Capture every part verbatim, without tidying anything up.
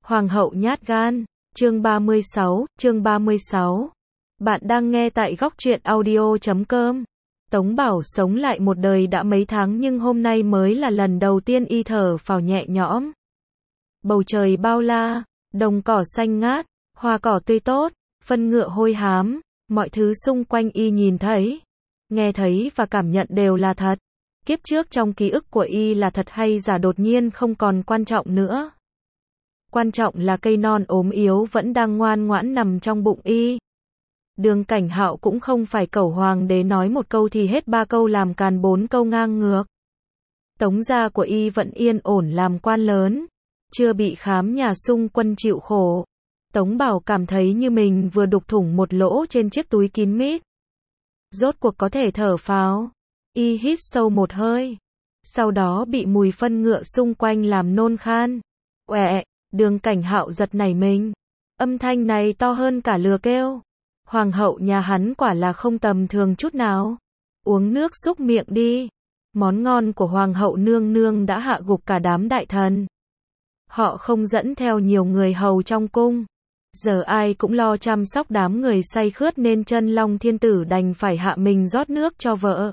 Hoàng hậu nhát gan, chương ba mươi sáu, chương ba mươi sáu. Bạn đang nghe tại góc truyện audio chấm com. Tống Bảo sống lại một đời đã mấy tháng nhưng hôm nay mới là lần đầu tiên y thở phào nhẹ nhõm. Bầu trời bao la, đồng cỏ xanh ngát, hoa cỏ tươi tốt, phân ngựa hôi hám, mọi thứ xung quanh y nhìn thấy, nghe thấy và cảm nhận đều là thật. Kiếp trước trong ký ức của y là thật hay giả đột nhiên không còn quan trọng nữa. Quan trọng là cây non ốm yếu vẫn đang ngoan ngoãn nằm trong bụng y. Đường Cảnh Hạo cũng không phải cẩu hoàng đế nói một câu thì hết ba câu làm càn bốn câu ngang ngược. Tống gia của y vẫn yên ổn làm quan lớn, chưa bị khám nhà xung quân chịu khổ. Tống Bảo cảm thấy như mình vừa đục thủng một lỗ trên chiếc túi kín mít. Rốt cuộc có thể thở phào. Y hít sâu một hơi. Sau đó bị mùi phân ngựa xung quanh làm nôn khan. Oẹ, Đường Cảnh Hạo giật nảy mình. Âm thanh này to hơn cả lừa kêu. Hoàng hậu nhà hắn quả là không tầm thường chút nào. Uống nước xúc miệng đi. Món ngon của hoàng hậu nương nương đã hạ gục cả đám đại thần. Họ không dẫn theo nhiều người hầu trong cung. Giờ ai cũng lo chăm sóc đám người say khướt nên Chân Long thiên tử đành phải hạ mình rót nước cho vợ.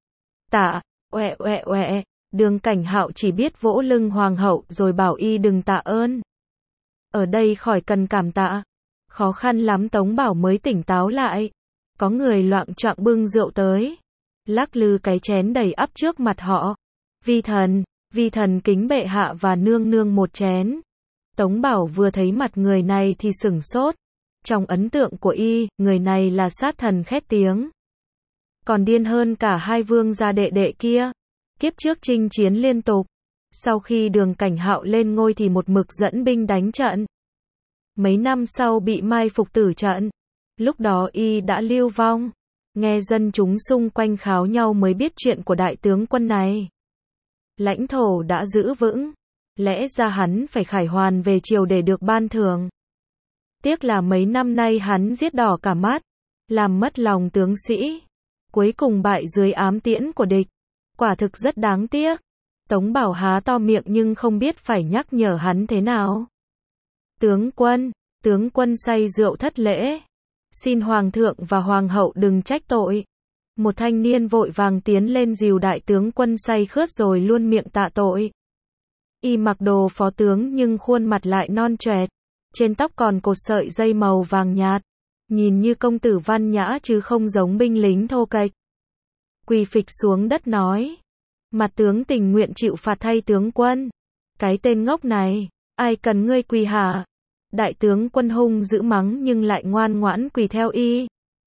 Tạ, oẹ oẹ oẹ, Đường Cảnh Hạo chỉ biết vỗ lưng hoàng hậu rồi bảo y đừng tạ ơn. Ở đây khỏi cần cảm tạ. Khó khăn lắm Tống Bảo mới tỉnh táo lại. Có người loạng choạng bưng rượu tới. Lắc lư cái chén đầy ắp trước mặt họ. Vi thần, vi thần kính bệ hạ và nương nương một chén. Tống Bảo vừa thấy mặt người này thì sửng sốt. Trong ấn tượng của y, người này là sát thần khét tiếng. Còn điên hơn cả hai vương gia đệ đệ kia. Kiếp trước chinh chiến liên tục. Sau khi Đường Cảnh Hạo lên ngôi thì một mực dẫn binh đánh trận. Mấy năm sau bị mai phục tử trận. Lúc đó y đã lưu vong. Nghe dân chúng xung quanh kháo nhau mới biết chuyện của đại tướng quân này. Lãnh thổ đã giữ vững. Lẽ ra hắn phải khải hoàn về triều để được ban thưởng. Tiếc là mấy năm nay hắn giết đỏ cả mắt. Làm mất lòng tướng sĩ. Cuối cùng bại dưới ám tiễn của địch. Quả thực rất đáng tiếc. Tống Bảo há to miệng nhưng không biết phải nhắc nhở hắn thế nào. Tướng quân, tướng quân say rượu thất lễ. Xin hoàng thượng và hoàng hậu đừng trách tội. Một thanh niên vội vàng tiến lên dìu đại tướng quân say khướt rồi luôn miệng tạ tội. Y mặc đồ phó tướng nhưng khuôn mặt lại non choẹt. Trên tóc còn cột sợi dây màu vàng nhạt. Nhìn như công tử văn nhã chứ không giống binh lính thô kệch. Quỳ phịch xuống đất nói. Mặt tướng tình nguyện chịu phạt thay tướng quân. Cái tên ngốc này, ai cần ngươi quỳ hả? Đại tướng quân hung dữ mắng nhưng lại ngoan ngoãn quỳ theo y.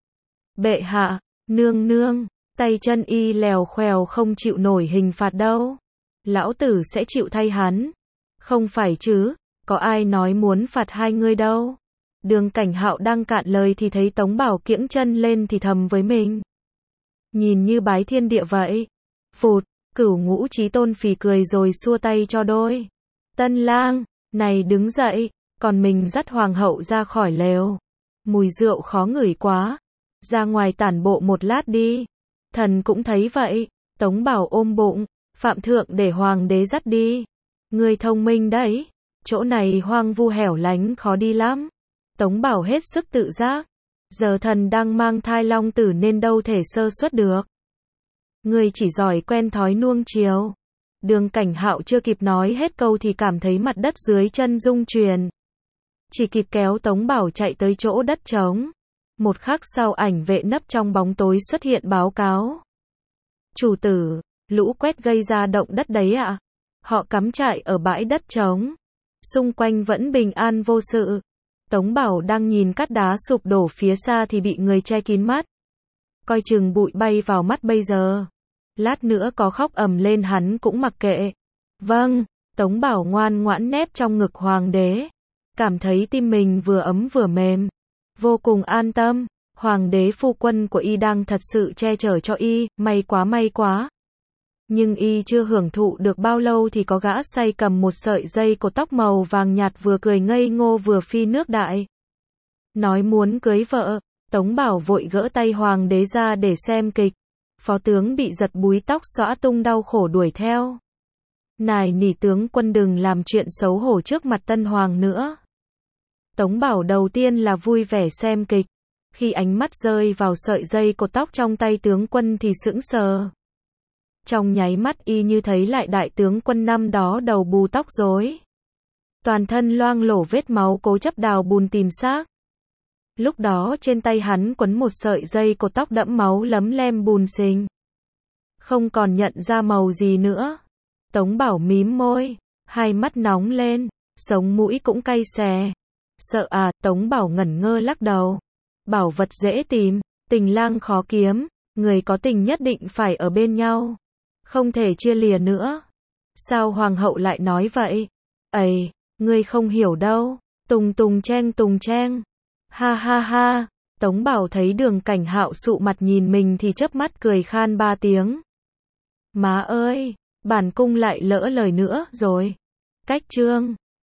Bệ hạ, nương nương, tay chân y lèo khoèo không chịu nổi hình phạt đâu. Lão tử sẽ chịu thay hắn. Không phải chứ, có ai nói muốn phạt hai ngươi đâu. Đường Cảnh Hạo đang cạn lời thì thấy Tống Bảo kiễng chân lên thì thầm với mình. Nhìn như bái thiên địa vậy. Phụt, Cửu Ngũ Chí Tôn phì cười rồi xua tay cho đôi. Tân lang, này đứng dậy, còn mình dắt hoàng hậu ra khỏi lều. Mùi rượu khó ngửi quá. Ra ngoài tản bộ một lát đi. Thần cũng thấy vậy. Tống Bảo ôm bụng. Phạm thượng để hoàng đế dắt đi. Người thông minh đấy. Chỗ này hoang vu hẻo lánh khó đi lắm. Tống Bảo hết sức tự giác. Giờ thần đang mang thai long tử nên đâu thể sơ suất được. Người chỉ giỏi quen thói nuông chiều. Đường Cảnh Hạo chưa kịp nói hết câu thì cảm thấy mặt đất dưới chân rung chuyển. Chỉ kịp kéo Tống Bảo chạy tới chỗ đất trống. Một khắc sau ảnh vệ nấp trong bóng tối xuất hiện báo cáo. Chủ tử, lũ quét gây ra động đất đấy ạ. À? Họ cắm trại ở bãi đất trống. Xung quanh vẫn bình an vô sự. Tống Bảo đang nhìn cát đá sụp đổ phía xa thì bị người che kín mắt. Coi chừng bụi bay vào mắt bây giờ. Lát nữa có khóc ầm lên hắn cũng mặc kệ. Vâng, Tống Bảo ngoan ngoãn nép trong ngực hoàng đế. Cảm thấy tim mình vừa ấm vừa mềm. Vô cùng an tâm. Hoàng đế phu quân của y đang thật sự che chở cho y, may quá may quá. Nhưng y chưa hưởng thụ được bao lâu thì có gã say cầm một sợi dây cột tóc màu vàng nhạt vừa cười ngây ngô vừa phi nước đại. Nói muốn cưới vợ, Tống Bảo vội gỡ tay hoàng đế ra để xem kịch. Phó tướng bị giật búi tóc xõa tung đau khổ đuổi theo. Nài nỉ tướng quân đừng làm chuyện xấu hổ trước mặt Tân Hoàng nữa. Tống Bảo đầu tiên là vui vẻ xem kịch. Khi ánh mắt rơi vào sợi dây cột tóc trong tay tướng quân thì sững sờ. Trong nháy mắt y như thấy lại đại tướng quân năm đó đầu bù tóc rối. Toàn thân loang lổ vết máu cố chấp đào bùn tìm xác. Lúc đó trên tay hắn quấn một sợi dây cột tóc đẫm máu lấm lem bùn xình. Không còn nhận ra màu gì nữa. Tống Bảo mím môi, hai mắt nóng lên, sống mũi cũng cay xè. Sợ à, Tống Bảo ngẩn ngơ lắc đầu. Bảo vật dễ tìm, tình lang khó kiếm, người có tình nhất định phải ở bên nhau. Không thể chia lìa nữa. Sao hoàng hậu lại nói vậy? Ây, ngươi không hiểu đâu. Tùng tùng chen tùng chen. Ha ha ha. Tống Bảo thấy Đường Cảnh Hạo sụ mặt nhìn mình thì chớp mắt cười khan ba tiếng. Má ơi, bản cung lại lỡ lời nữa rồi. Cách chương